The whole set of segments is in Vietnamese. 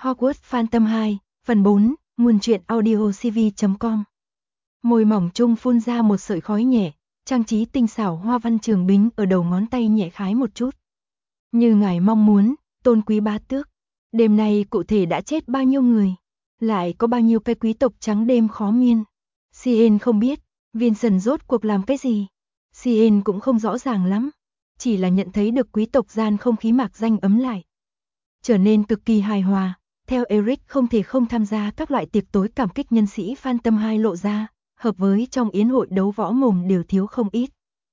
Hogwarts Phantom 2, phần 4, nguồn truyện audiocv.com. Môi mỏng trung phun ra một sợi khói nhẹ, trang trí tinh xảo hoa văn trường bính ở đầu ngón tay nhẹ khái một chút. Như ngài mong muốn, tôn quý bá tước. Đêm nay cụ thể đã chết bao nhiêu người, lại có bao nhiêu cái quý tộc trắng đêm khó miên. Cien không biết, Vincent rốt cuộc làm cái gì. Cien cũng không rõ ràng lắm, chỉ là nhận thấy được quý tộc gian không khí mạc danh ấm lại, trở nên cực kỳ hài hòa. Theo Eric không thể không tham gia các loại tiệc tối cảm kích nhân sĩ Phantom 2 lộ ra, hợp với trong yến hội đấu võ mồm đều thiếu không ít.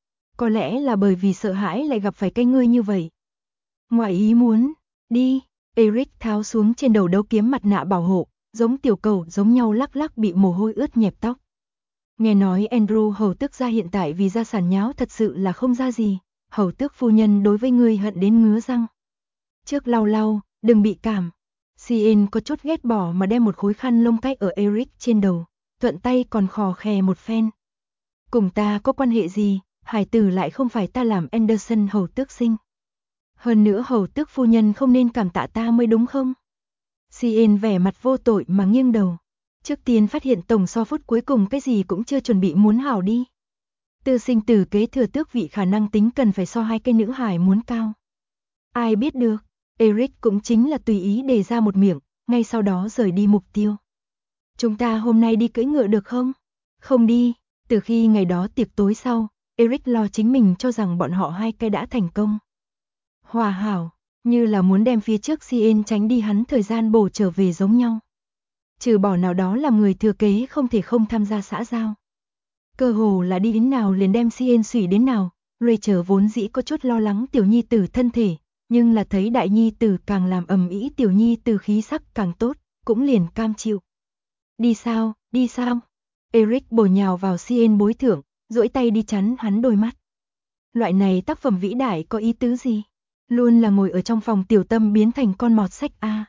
Có lẽ là bởi vì sợ hãi lại gặp phải cái ngươi như vậy. Ngoài ý muốn, đi, Eric tháo xuống trên đầu đấu kiếm mặt nạ bảo hộ, giống tiểu cầu giống nhau lắc lắc bị mồ hôi ướt nhẹp tóc. Nghe nói Andrew hầu tước gia hiện tại vì gia sản nháo thật sự là không ra gì, hầu tước phu nhân đối với ngươi hận đến ngứa răng. Trước lau lau, đừng bị cảm. Cien có chút ghét bỏ mà đem một khối khăn lông cách ở Eric trên đầu, thuận tay còn khò khè một phen. Cùng ta có quan hệ gì, hải tử lại không phải ta làm Anderson hầu tước sinh. Hơn nữa hầu tước phu nhân không nên cảm tạ ta mới đúng không? Cien vẻ mặt vô tội mà nghiêng đầu. Trước tiên phát hiện tổng so phút cuối cùng cái gì cũng chưa chuẩn bị muốn hảo đi. Tư sinh tử kế thừa tước vị khả năng tính cần phải so hai cái nữ hài muốn cao. Ai biết được, Eric cũng chính là tùy ý đề ra một miệng, ngay sau đó rời đi mục tiêu. Chúng ta hôm nay đi cưỡi ngựa được không? Không đi, từ khi ngày đó tiệc tối sau, Eric lo chính mình cho rằng bọn họ hai cái đã thành công. Hòa hảo, như là muốn đem phía trước Cien tránh đi hắn thời gian bổ trở về giống nhau. Trừ bỏ nào đó là người thừa kế không thể không tham gia xã giao. Cơ hồ là đi đến nào liền đem Cien xủy đến nào, Rachel vốn dĩ có chút lo lắng tiểu nhi tử thân thể, nhưng là thấy đại nhi tử càng làm ầm ĩ tiểu nhi tử khí sắc càng tốt, cũng liền cam chịu. Đi sao, đi sao? Eric bổ nhào vào Cien bối thưởng, duỗi tay đi chắn hắn đôi mắt. Loại này tác phẩm vĩ đại có ý tứ gì? Luôn là ngồi ở trong phòng tiểu tâm biến thành con mọt sách a.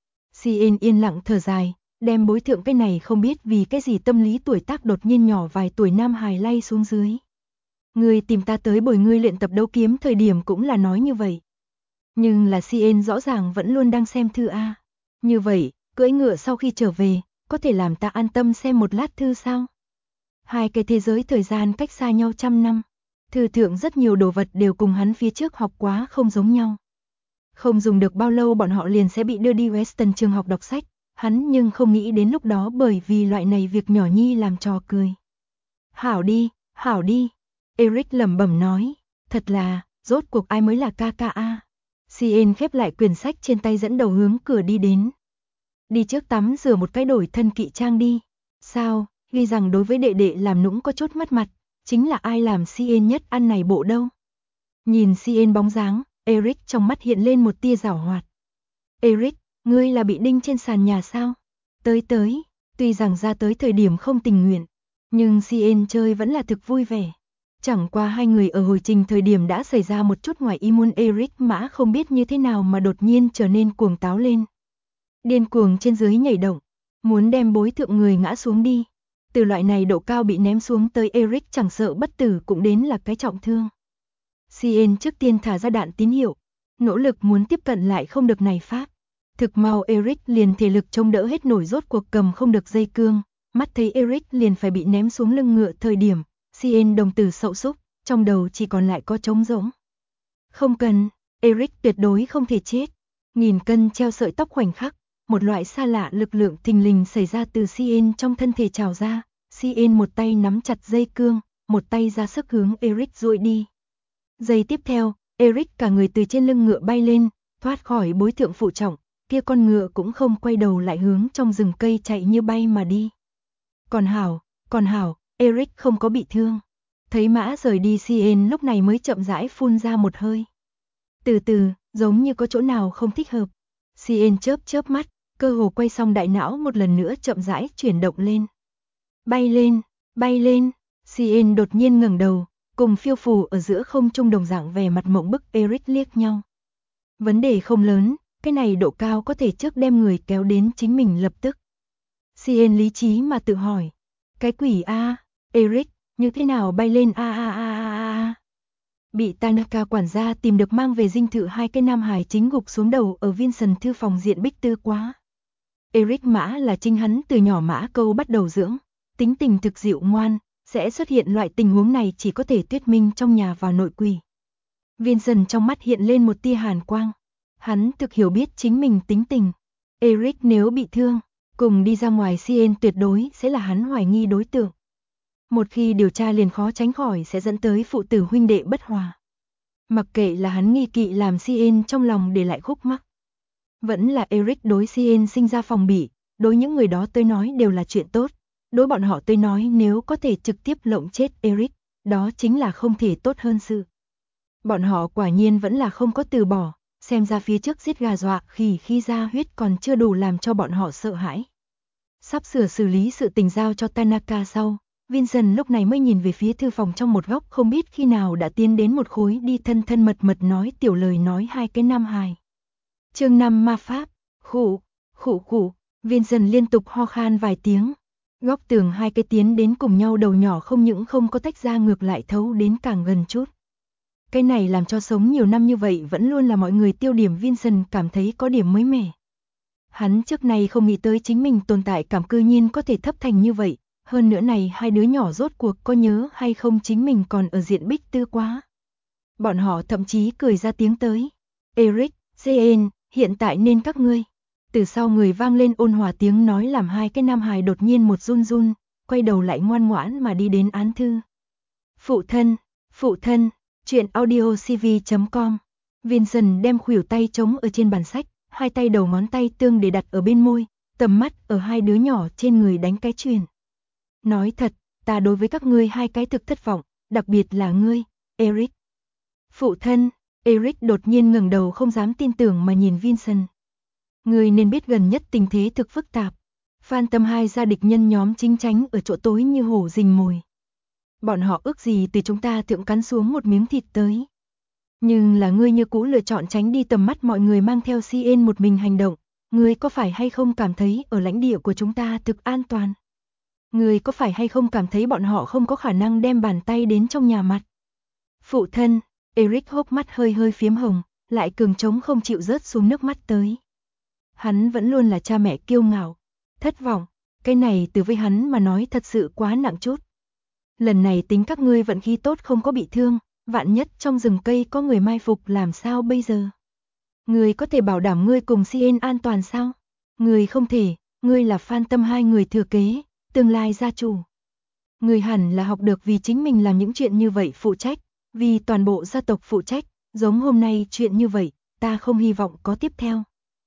Cien yên lặng thở dài, đem bối thượng cái này không biết vì cái gì tâm lý tuổi tác đột nhiên nhỏ vài tuổi nam hài lay xuống dưới. Ngươi tìm ta tới bồi ngươi luyện tập đấu kiếm thời điểm cũng là nói như vậy. Nhưng là Cien rõ ràng vẫn luôn đang xem thư a. Như vậy, cưỡi ngựa sau khi trở về, có thể làm ta an tâm xem một lát thư sao? Hai cái thế giới thời gian cách xa nhau 100 năm. Thư thượng rất nhiều đồ vật đều cùng hắn phía trước học quá không giống nhau. Không dùng được bao lâu bọn họ liền sẽ bị đưa đi Weston trường học đọc sách, hắn nhưng không nghĩ đến lúc đó bởi vì loại này việc nhỏ nhi làm trò cười. Hảo đi, Eric lẩm bẩm nói, thật là, rốt cuộc ai mới là ca ca a. Cien khép lại quyển sách trên tay dẫn đầu hướng cửa đi đến. Đi trước tắm rửa một cái đổi thân kỵ trang đi. Sao, ghi rằng đối với đệ đệ làm nũng có chút mất mặt, chính là ai làm Cien nhất ăn này bộ đâu. Nhìn Cien bóng dáng, Eric trong mắt hiện lên một tia giảo hoạt. Eric, ngươi là bị đinh trên sàn nhà sao? Tới, tuy rằng ra tới thời điểm không tình nguyện, nhưng Cien chơi vẫn là thực vui vẻ. Chẳng qua hai người ở hồi trình thời điểm đã xảy ra một chút ngoài ý muốn, Eric mã không biết như thế nào mà đột nhiên trở nên cuồng táo lên. Điên cuồng trên dưới nhảy động, muốn đem bối thượng người ngã xuống đi. Từ loại này độ cao bị ném xuống tới Eric chẳng sợ bất tử cũng đến là cái trọng thương. Cien trước tiên thả ra đạn tín hiệu, nỗ lực muốn tiếp cận lại không được này phát. Thực mau Eric liền thể lực chống đỡ hết nổi rốt cuộc cầm không được dây cương, mắt thấy Eric liền phải bị ném xuống lưng ngựa thời điểm, Cien đồng tử sậu súc, trong đầu chỉ còn lại có trống rỗng. Không cần, Eric tuyệt đối không thể chết. Nghìn cân treo sợi tóc khoảnh khắc, một loại xa lạ lực lượng thình lình xảy ra từ Cien trong thân thể trào ra, Cien một tay nắm chặt dây cương, một tay ra sức hướng Eric duỗi đi. Giây tiếp theo, Eric cả người từ trên lưng ngựa bay lên, thoát khỏi bối thượng phụ trọng, kia con ngựa cũng không quay đầu lại hướng trong rừng cây chạy như bay mà đi. Còn hảo, Eric không có bị thương. Thấy mã rời đi, Cien lúc này mới chậm rãi phun ra một hơi. Từ từ, giống như có chỗ nào không thích hợp. Cien chớp mắt, cơ hồ quay xong đại não một lần nữa chậm rãi chuyển động lên. Bay lên, Cien đột nhiên ngẩng đầu, cùng phiêu phù ở giữa không trung đồng dạng vẻ mặt mộng bức Eric liếc nhau. Vấn đề không lớn, cái này độ cao có thể trước đem người kéo đến chính mình lập tức. Cien lý trí mà tự hỏi, cái quỷ a, Eric, như thế nào bay lên a. Bị Tanaka quản gia tìm được mang về dinh thự hai cái nam hài chính gục xuống đầu ở Vincent thư phòng diện bích tư quá. Eric Mã là chính hắn từ nhỏ Mã Câu bắt đầu dưỡng, tính tình thực dịu ngoan, sẽ xuất hiện loại tình huống này chỉ có thể thuyết minh trong nhà vào nội quỷ. Vincent trong mắt hiện lên một tia hàn quang. Hắn thực hiểu biết chính mình tính tình. Eric nếu bị thương, cùng đi ra ngoài Cien tuyệt đối sẽ là hắn hoài nghi đối tượng. Một khi điều tra liền khó tránh khỏi sẽ dẫn tới phụ tử huynh đệ bất hòa. Mặc kệ là hắn nghi kỵ làm Cien trong lòng để lại khúc mắc, vẫn là Eric đối Cien sinh ra phòng bị, đối những người đó tôi nói đều là chuyện tốt. Đối bọn họ tôi nói nếu có thể trực tiếp lộng chết Eric, đó chính là không thể tốt hơn sự. Bọn họ quả nhiên vẫn là không có từ bỏ, xem ra phía trước giết gà dọa khỉ khi ra huyết còn chưa đủ làm cho bọn họ sợ hãi. Sắp sửa xử lý sự tình giao cho Tanaka sau, Vincent lúc này mới nhìn về phía thư phòng trong một góc không biết khi nào đã tiến đến một khối đi thân thân mật mật nói tiểu lời nói hai cái nam hài. Chương 5 ma pháp, khụ, Vincent liên tục ho khan vài tiếng. Góc tường hai cái tiến đến cùng nhau đầu nhỏ không những không có tách ra ngược lại thấu đến càng gần chút. Cái này làm cho sống nhiều năm như vậy vẫn luôn là mọi người tiêu điểm Vincent cảm thấy có điểm mới mẻ. Hắn trước này không nghĩ tới chính mình tồn tại cảm cư nhiên có thể thấp thành như vậy, hơn nữa này hai đứa nhỏ rốt cuộc có nhớ hay không chính mình còn ở diện Bích Tư quá. Bọn họ thậm chí cười ra tiếng tới. Eric, Cien, hiện tại nên các ngươi. Từ sau người vang lên ôn hòa tiếng nói làm hai cái nam hài đột nhiên một run run, quay đầu lại ngoan ngoãn mà đi đến án thư. Phụ thân, chuyện audiocv.com. Vincent đem khuỷu tay trống ở trên bàn sách, hai tay đầu ngón tay tương để đặt ở bên môi, tầm mắt ở hai đứa nhỏ trên người đánh cái chuyền. Nói thật, ta đối với các ngươi hai cái thực thất vọng, đặc biệt là ngươi, Eric. Phụ thân, Eric đột nhiên ngẩng đầu không dám tin tưởng mà nhìn Vincent. Ngươi nên biết gần nhất tình thế thực phức tạp. Phantom 2 gia địch nhân nhóm chính tránh ở chỗ tối như hổ rình mồi. Bọn họ ước gì từ chúng ta thượng cắn xuống một miếng thịt tới. Nhưng là ngươi như cũ lựa chọn tránh đi tầm mắt mọi người mang theo Cien một mình hành động. Ngươi có phải hay không cảm thấy ở lãnh địa của chúng ta thực an toàn? Ngươi có phải hay không cảm thấy bọn họ không có khả năng đem bàn tay đến trong nhà mặt? Phụ thân, Eric hốc mắt hơi hơi phiếm hồng, lại cường trống không chịu rớt xuống nước mắt tới. Hắn vẫn luôn là cha mẹ kiêu ngạo, thất vọng, cái này từ với hắn mà nói thật sự quá nặng chút. Lần này tính các ngươi vận khí tốt không có bị thương, vạn nhất trong rừng cây có người mai phục làm sao bây giờ? Ngươi có thể bảo đảm ngươi cùng Cien an toàn sao? Ngươi không thể, ngươi là Phantom 2 người thừa kế, tương lai gia chủ. Ngươi hẳn là học được vì chính mình làm những chuyện như vậy phụ trách, vì toàn bộ gia tộc phụ trách, giống hôm nay chuyện như vậy, ta không hy vọng có tiếp theo.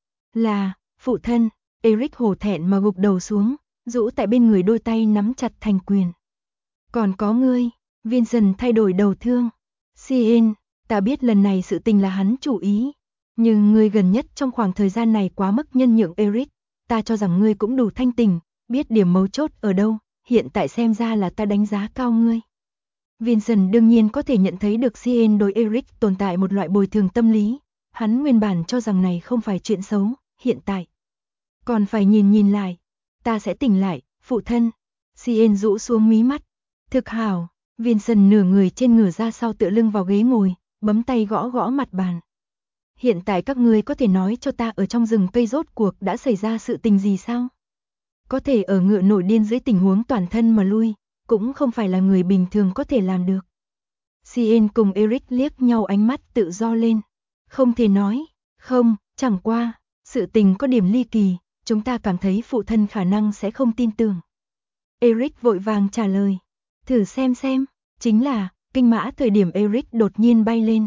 Là, phụ thân, Eric hổ thẹn mà gục đầu xuống, rũ tại bên người đôi tay nắm chặt thành quyền. Còn có ngươi, Vincent thay đổi đầu thương. Cien, ta biết lần này sự tình là hắn chủ ý, nhưng ngươi gần nhất trong khoảng thời gian này quá mức nhân nhượng Eric, ta cho rằng ngươi cũng đủ thanh tình, biết điểm mấu chốt ở đâu, hiện tại xem ra là ta đánh giá cao ngươi. Vincent đương nhiên có thể nhận thấy được Cien đối Eric tồn tại một loại bồi thường tâm lý, hắn nguyên bản cho rằng này không phải chuyện xấu, hiện tại còn phải nhìn lại, ta sẽ tỉnh lại, phụ thân. Cien rũ xuống mí mắt. Thực hảo, Vincent nửa người trên ngửa ra sau tựa lưng vào ghế ngồi, bấm tay gõ gõ mặt bàn. Hiện tại các ngươi có thể nói cho ta ở trong rừng cây rốt cuộc đã xảy ra sự tình gì sao? Có thể ở ngựa nổi điên dưới tình huống toàn thân mà lui, cũng không phải là người bình thường có thể làm được. Cien cùng Eric liếc nhau ánh mắt tự do lên. Không thể nói, không, chẳng qua, sự tình có điểm ly kỳ, chúng ta cảm thấy phụ thân khả năng sẽ không tin tưởng. Eric vội vàng trả lời. Thử xem, chính là, kinh mã thời điểm Eric đột nhiên bay lên.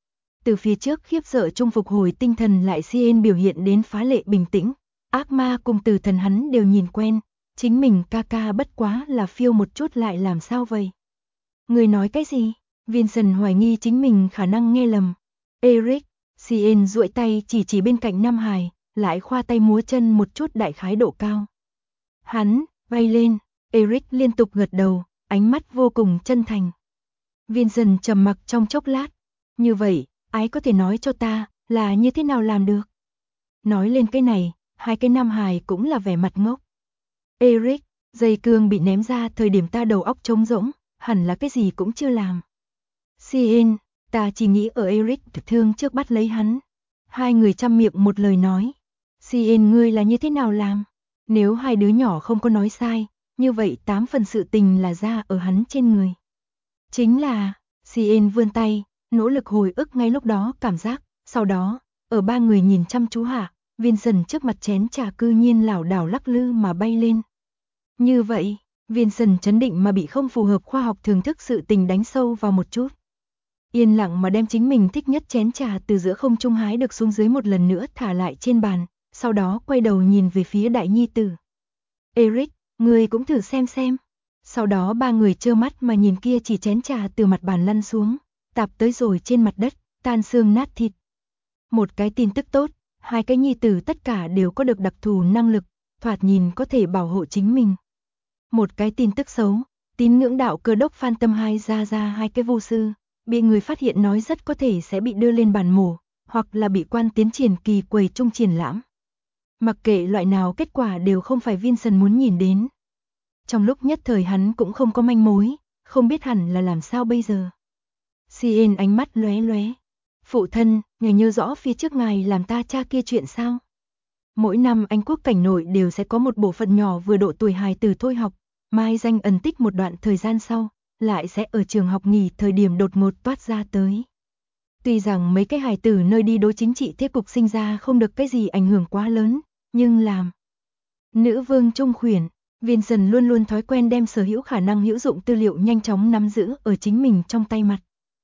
Từ phía trước khiếp sợ trung phục hồi tinh thần lại Cien biểu hiện đến phá lệ bình tĩnh, ác ma cùng tử thần hắn đều nhìn quen, chính mình ca ca bất quá là phiêu một chút lại làm sao vậy? Người nói cái gì? Vincent hoài nghi chính mình khả năng nghe lầm. Eric, Cien duỗi tay chỉ bên cạnh Nam Hải, lại khoa tay múa chân một chút đại khái độ cao. Hắn, bay lên, Eric liên tục gật đầu, ánh mắt vô cùng chân thành. Vincent trầm mặc trong chốc lát. Như vậy, ái có thể nói cho ta, là như thế nào làm được? Nói lên cái này, hai cái Nam Hải cũng là vẻ mặt ngốc. Eric, dây cương bị ném ra thời điểm ta đầu óc trống rỗng, hẳn là cái gì cũng chưa làm. Cien, ta chỉ nghĩ ở Eric thương trước bắt lấy hắn. Hai người chăm miệng một lời nói. Cien, ngươi là như thế nào làm? Nếu hai đứa nhỏ không có nói sai, như vậy 8 phần sự tình là ra ở hắn trên người. Chính là, Cien vươn tay, nỗ lực hồi ức ngay lúc đó cảm giác, sau đó, ở ba người nhìn chăm chú hạ, Vincent trước mặt chén trà cư nhiên lảo đảo lắc lư mà bay lên. Như vậy, Vincent chấn định mà bị không phù hợp khoa học thường thức sự tình đánh sâu vào một chút. Yên lặng mà đem chính mình thích nhất chén trà từ giữa không trung hái được xuống dưới một lần nữa thả lại trên bàn, sau đó quay đầu nhìn về phía đại nhi tử. Eric, ngươi cũng thử xem. Sau đó ba người trơ mắt mà nhìn kia chỉ chén trà từ mặt bàn lăn xuống, tạp tới rồi trên mặt đất, tan xương nát thịt. Một cái tin tức tốt, hai cái nhi tử tất cả đều có được đặc thù năng lực, thoạt nhìn có thể bảo hộ chính mình. Một cái tin tức xấu, tín ngưỡng đạo Cơ đốc Phan Tâm Hai ra hai cái vô sư, bị người phát hiện nói rất có thể sẽ bị đưa lên bàn mổ, hoặc là bị quan tiến triển kỳ quầy trung triển lãm. Mặc kệ loại nào kết quả đều không phải Vincent muốn nhìn đến. Trong lúc nhất thời hắn cũng không có manh mối, không biết hẳn là làm sao bây giờ. Cien ánh mắt lóe lóe. Phụ thân, ngài nhớ rõ phía trước ngài làm ta cha kia chuyện sao? Mỗi năm Anh quốc cảnh nội đều sẽ có một bộ phận nhỏ vừa độ tuổi hài tử thôi học, mai danh ẩn tích một đoạn thời gian sau, lại sẽ ở trường học nghỉ thời điểm đột ngột toát ra tới. Tuy rằng mấy cái hài tử nơi đi đối chính trị thế cục sinh ra không được cái gì ảnh hưởng quá lớn, nhưng làm nữ vương trung khuyển, Vincent luôn luôn thói quen đem sở hữu khả năng hữu dụng tư liệu nhanh chóng nắm giữ ở chính mình trong tay mặt.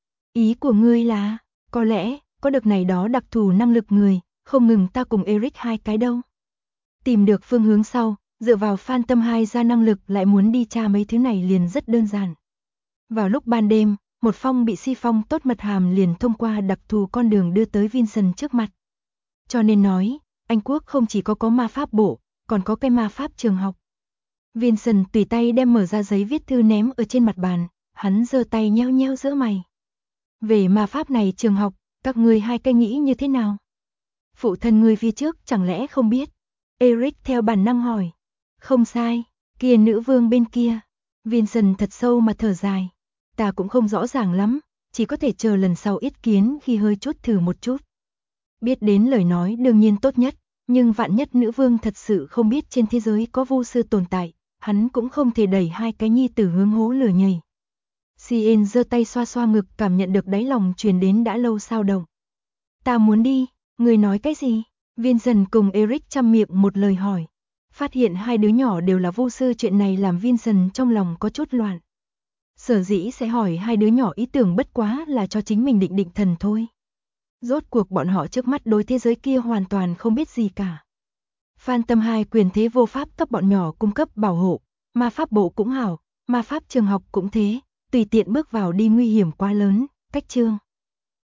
Ý của ngươi là, có lẽ, có được này đó đặc thù năng lực người, không ngừng ta cùng Eric hai cái đâu. Tìm được phương hướng sau, dựa vào Phan Tâm Hai ra năng lực lại muốn đi tra mấy thứ này liền rất đơn giản. Vào lúc ban đêm, một phong bị si phong tốt mật hàm liền thông qua đặc thù con đường đưa tới Vincent trước mặt. Cho nên nói, Anh quốc không chỉ có ma pháp bộ, còn có cái ma pháp trường học. Vincent tùy tay đem mở ra giấy viết thư ném ở trên mặt bàn, hắn giơ tay nheo nheo giữa mày. Về ma pháp này trường học, các ngươi hai cái nghĩ như thế nào? Phụ thân ngươi phía trước chẳng lẽ không biết? Eric theo bản năng hỏi. Không sai, kia nữ vương bên kia. Vincent thật sâu mà thở dài. Ta cũng không rõ ràng lắm, chỉ có thể chờ lần sau yết kiến khi hơi chút thử một chút. Biết đến lời nói đương nhiên tốt nhất, nhưng vạn nhất nữ vương thật sự không biết trên thế giới có vô sư tồn tại, hắn cũng không thể đẩy hai cái nhi tử hướng hố lửa nhảy. Cien giơ tay xoa xoa ngực, cảm nhận được đáy lòng truyền đến đã lâu sao động. Ta muốn đi, người nói cái gì? Vincent cùng Eric chăm miệng một lời hỏi. Phát hiện hai đứa nhỏ đều là vô sư chuyện này làm Vincent trong lòng có chút loạn. Sở dĩ sẽ hỏi hai đứa nhỏ ý tưởng bất quá là cho chính mình định thần thôi. Rốt cuộc bọn họ trước mắt đối thế giới kia hoàn toàn không biết gì cả. Phan Tâm Hai quyền thế vô pháp cấp bọn nhỏ cung cấp bảo hộ, ma pháp bộ cũng hảo, ma pháp trường học cũng thế, tùy tiện bước vào đi nguy hiểm quá lớn, cách chương.